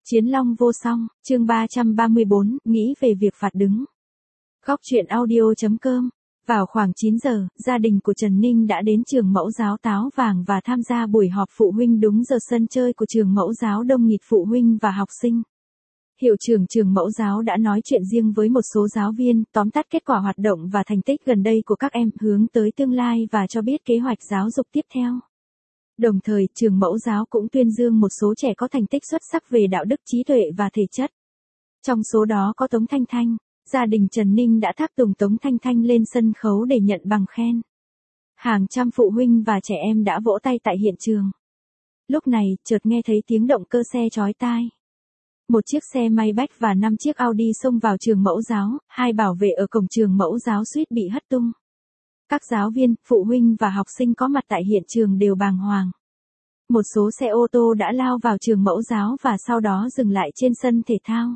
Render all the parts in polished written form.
Chiến long vô song, chương 334, nghĩ về việc phạt đứng. Góc truyện audio.com. Vào khoảng 9 giờ, gia đình của Trần Ninh đã đến trường mẫu giáo Táo Vàng và tham gia buổi họp phụ huynh đúng giờ sân chơi của trường mẫu giáo đông nghịt phụ huynh và học sinh. Hiệu trưởng trường mẫu giáo đã nói chuyện riêng với một số giáo viên, tóm tắt kết quả hoạt động và thành tích gần đây của các em, hướng tới tương lai và cho biết kế hoạch giáo dục tiếp theo. Đồng thời, trường mẫu giáo cũng tuyên dương một số trẻ có thành tích xuất sắc về đạo đức, trí tuệ và thể chất. Trong số đó có Tống Thanh Thanh. Gia đình Trần Ninh đã tháp tùng Tống Thanh Thanh lên sân khấu để nhận bằng khen. Hàng trăm phụ huynh và trẻ em đã vỗ tay tại hiện trường. Lúc này, chợt nghe thấy tiếng động cơ xe chói tai. Một chiếc xe Maybach và 5 chiếc Audi xông vào trường mẫu giáo, hai bảo vệ ở cổng trường mẫu giáo suýt bị hất tung. Các giáo viên, phụ huynh và học sinh có mặt tại hiện trường đều bàng hoàng. Một số xe ô tô đã lao vào trường mẫu giáo và sau đó dừng lại trên sân thể thao.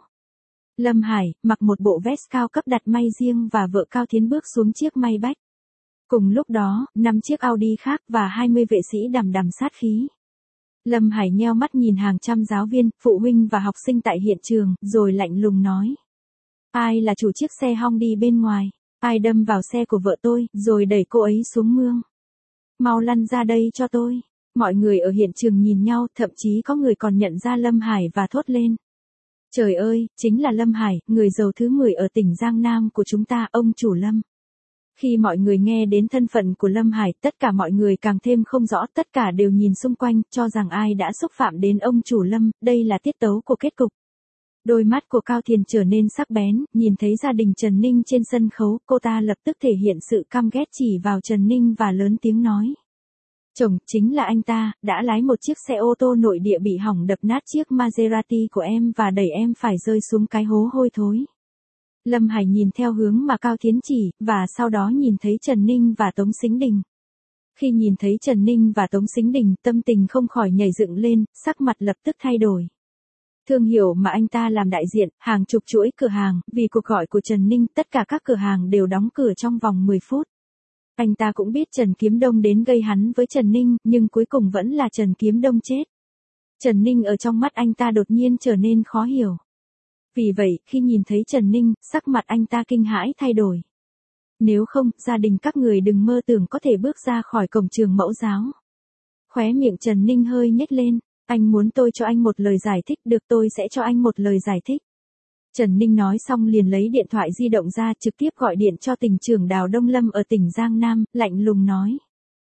Lâm Hải, mặc một bộ vest cao cấp đặt may riêng và vợ Cao Thiến bước xuống chiếc Maybach. Cùng lúc đó, 5 chiếc Audi khác và 20 vệ sĩ đằm đằm sát khí. Lâm Hải nheo mắt nhìn hàng trăm giáo viên, phụ huynh và học sinh tại hiện trường, rồi lạnh lùng nói. Ai là chủ chiếc xe Honda bên ngoài? Ai đâm vào xe của vợ tôi, rồi đẩy cô ấy xuống mương? Mau lăn ra đây cho tôi. Mọi người ở hiện trường nhìn nhau, thậm chí có người còn nhận ra Lâm Hải và thốt lên. Trời ơi, chính là Lâm Hải, người giàu thứ 10 ở tỉnh Giang Nam của chúng ta, ông chủ Lâm. Khi mọi người nghe đến thân phận của Lâm Hải, tất cả mọi người càng thêm không rõ, tất cả đều nhìn xung quanh, cho rằng ai đã xúc phạm đến ông chủ Lâm, đây là tiết tấu của kết cục. Đôi mắt của Cao Thiền trở nên sắc bén, nhìn thấy gia đình Trần Ninh trên sân khấu, cô ta lập tức thể hiện sự căm ghét chỉ vào Trần Ninh và lớn tiếng nói. Chồng, chính là anh ta, đã lái một chiếc xe ô tô nội địa bị hỏng đập nát chiếc Maserati của em và đẩy em phải rơi xuống cái hố hôi thối. Lâm Hải nhìn theo hướng mà Cao Thiến chỉ, và sau đó nhìn thấy Trần Ninh và Tống Sính Đình. Khi nhìn thấy Trần Ninh và Tống Sính Đình, tâm tình không khỏi nhảy dựng lên, sắc mặt lập tức thay đổi. Thương hiệu mà anh ta làm đại diện, hàng chục chuỗi cửa hàng, vì cuộc gọi của Trần Ninh, tất cả các cửa hàng đều đóng cửa trong vòng 10 phút. Anh ta cũng biết Trần Kiếm Đông đến gây hắn với Trần Ninh, nhưng cuối cùng vẫn là Trần Kiếm Đông chết. Trần Ninh ở trong mắt anh ta đột nhiên trở nên khó hiểu. Vì vậy, khi nhìn thấy Trần Ninh, sắc mặt anh ta kinh hãi thay đổi. Nếu không, gia đình các người đừng mơ tưởng có thể bước ra khỏi cổng trường mẫu giáo. Khóe miệng Trần Ninh hơi nhếch lên. Anh muốn tôi cho anh một lời giải thích, được, tôi sẽ cho anh một lời giải thích. Trần Ninh nói xong liền lấy điện thoại di động ra, trực tiếp gọi điện cho tỉnh trưởng Đào Đông Lâm ở tỉnh Giang Nam, lạnh lùng nói.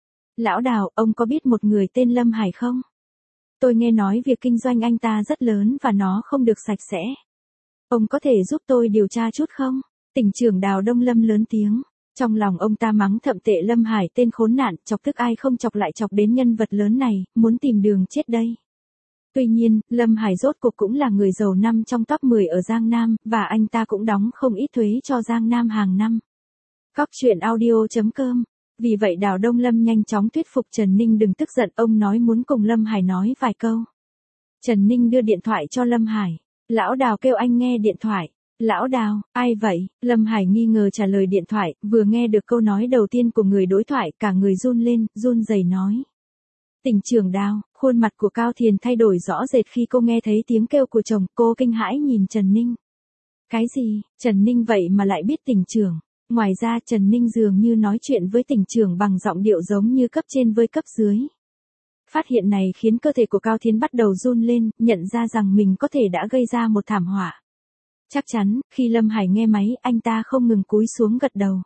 Lão Đào, ông có biết một người tên Lâm Hải không? Tôi nghe nói việc kinh doanh anh ta rất lớn và nó không được sạch sẽ. Ông có thể giúp tôi điều tra chút không? Tỉnh trưởng Đào Đông Lâm lớn tiếng. Trong lòng ông ta mắng thậm tệ Lâm Hải, tên khốn nạn, chọc tức ai không chọc lại chọc đến nhân vật lớn này, muốn tìm đường chết đây. Tuy nhiên, Lâm Hải rốt cuộc cũng là người giàu năm trong top 10 ở Giang Nam, và anh ta cũng đóng không ít thuế cho Giang Nam hàng năm. Góc truyện audio.com. Vì vậy Đào Đông Lâm nhanh chóng thuyết phục Trần Ninh đừng tức giận, ông nói muốn cùng Lâm Hải nói vài câu. Trần Ninh đưa điện thoại cho Lâm Hải. Lão Đào kêu anh nghe điện thoại. Lão Đào, ai vậy? Lâm Hải nghi ngờ trả lời điện thoại, vừa nghe được câu nói đầu tiên của người đối thoại, cả người run lên, run rẩy nói. Tỉnh trưởng Đào, khuôn mặt của Cao Thiền thay đổi rõ rệt khi cô nghe thấy tiếng kêu của chồng, cô kinh hãi nhìn Trần Ninh. Cái gì? Trần Ninh vậy mà lại biết tỉnh trưởng. Ngoài ra Trần Ninh dường như nói chuyện với tỉnh trưởng bằng giọng điệu giống như cấp trên với cấp dưới. Phát hiện này khiến cơ thể của Cao Thiến bắt đầu run lên, nhận ra rằng mình có thể đã gây ra một thảm họa. Chắc chắn, khi Lâm Hải nghe máy, anh ta không ngừng cúi xuống gật đầu.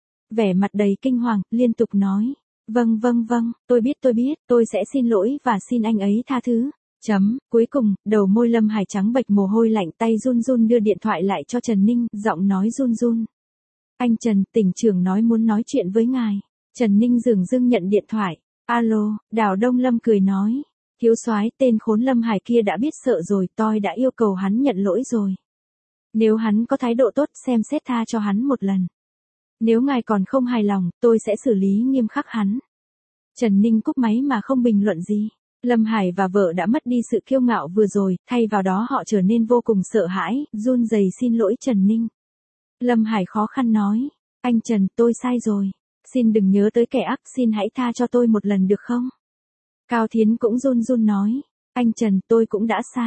Vẻ mặt đầy kinh hoàng, liên tục nói. Vâng, tôi biết, tôi sẽ xin lỗi và xin anh ấy tha thứ. Cuối cùng, đầu môi Lâm Hải trắng bệch mồ hôi lạnh, tay run run đưa điện thoại lại cho Trần Ninh, giọng nói run run. Anh Trần, tỉnh trưởng nói muốn nói chuyện với ngài. Trần Ninh dửng dưng nhận điện thoại. Alo, Đào Đông Lâm cười nói. Thiếu soái, tên khốn Lâm Hải kia đã biết sợ rồi, tôi đã yêu cầu hắn nhận lỗi rồi. Nếu hắn có thái độ tốt, xem xét tha cho hắn một lần. Nếu ngài còn không hài lòng, tôi sẽ xử lý nghiêm khắc hắn. Trần Ninh cúp máy mà không bình luận gì. Lâm Hải và vợ đã mất đi sự kiêu ngạo vừa rồi, thay vào đó họ trở nên vô cùng sợ hãi, run rẩy xin lỗi Trần Ninh. Lâm Hải khó khăn nói. Anh Trần, tôi sai rồi. Xin đừng nhớ tới kẻ ác, xin hãy tha cho tôi một lần được không? Cao Thiến cũng run run nói. Anh Trần, tôi cũng đã sai.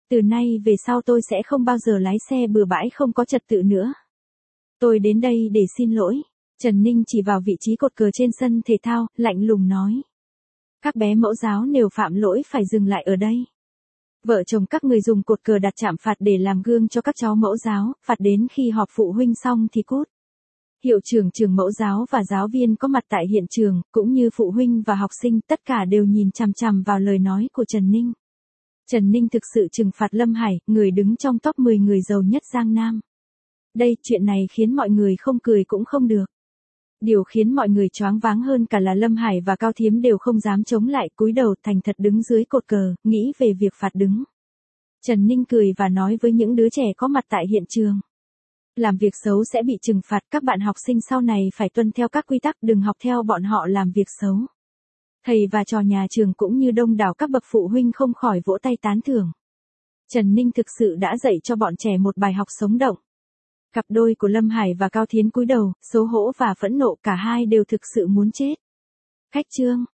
Từ nay về sau tôi sẽ không bao giờ lái xe bừa bãi không có trật tự nữa. Tôi đến đây để xin lỗi. Trần Ninh chỉ vào vị trí cột cờ trên sân thể thao, lạnh lùng nói. Các bé mẫu giáo nếu phạm lỗi phải dừng lại ở đây. Vợ chồng các người dùng cột cờ đặt chạm phạt để làm gương cho các cháu mẫu giáo, phạt đến khi họp phụ huynh xong thì cút. Hiệu trưởng trường mẫu giáo và giáo viên có mặt tại hiện trường, cũng như phụ huynh và học sinh, tất cả đều nhìn chằm chằm vào lời nói của Trần Ninh. Trần Ninh thực sự trừng phạt Lâm Hải, người đứng trong top 10 người giàu nhất Giang Nam. Đây, chuyện này khiến mọi người không cười cũng không được. Điều khiến mọi người choáng váng hơn cả là Lâm Hải và Cao Thiếm đều không dám chống lại, cúi đầu thành thật đứng dưới cột cờ, nghĩ về việc phạt đứng. Trần Ninh cười và nói với những đứa trẻ có mặt tại hiện trường. Làm việc xấu sẽ bị trừng phạt, các bạn học sinh sau này phải tuân theo các quy tắc, đừng học theo bọn họ làm việc xấu. Thầy và trò nhà trường cũng như đông đảo các bậc phụ huynh không khỏi vỗ tay tán thưởng. Trần Ninh thực sự đã dạy cho bọn trẻ một bài học sống động. Cặp đôi của Lâm Hải và Cao Thiến cúi đầu, xấu hổ và phẫn nộ, cả hai đều thực sự muốn chết. Khách trương.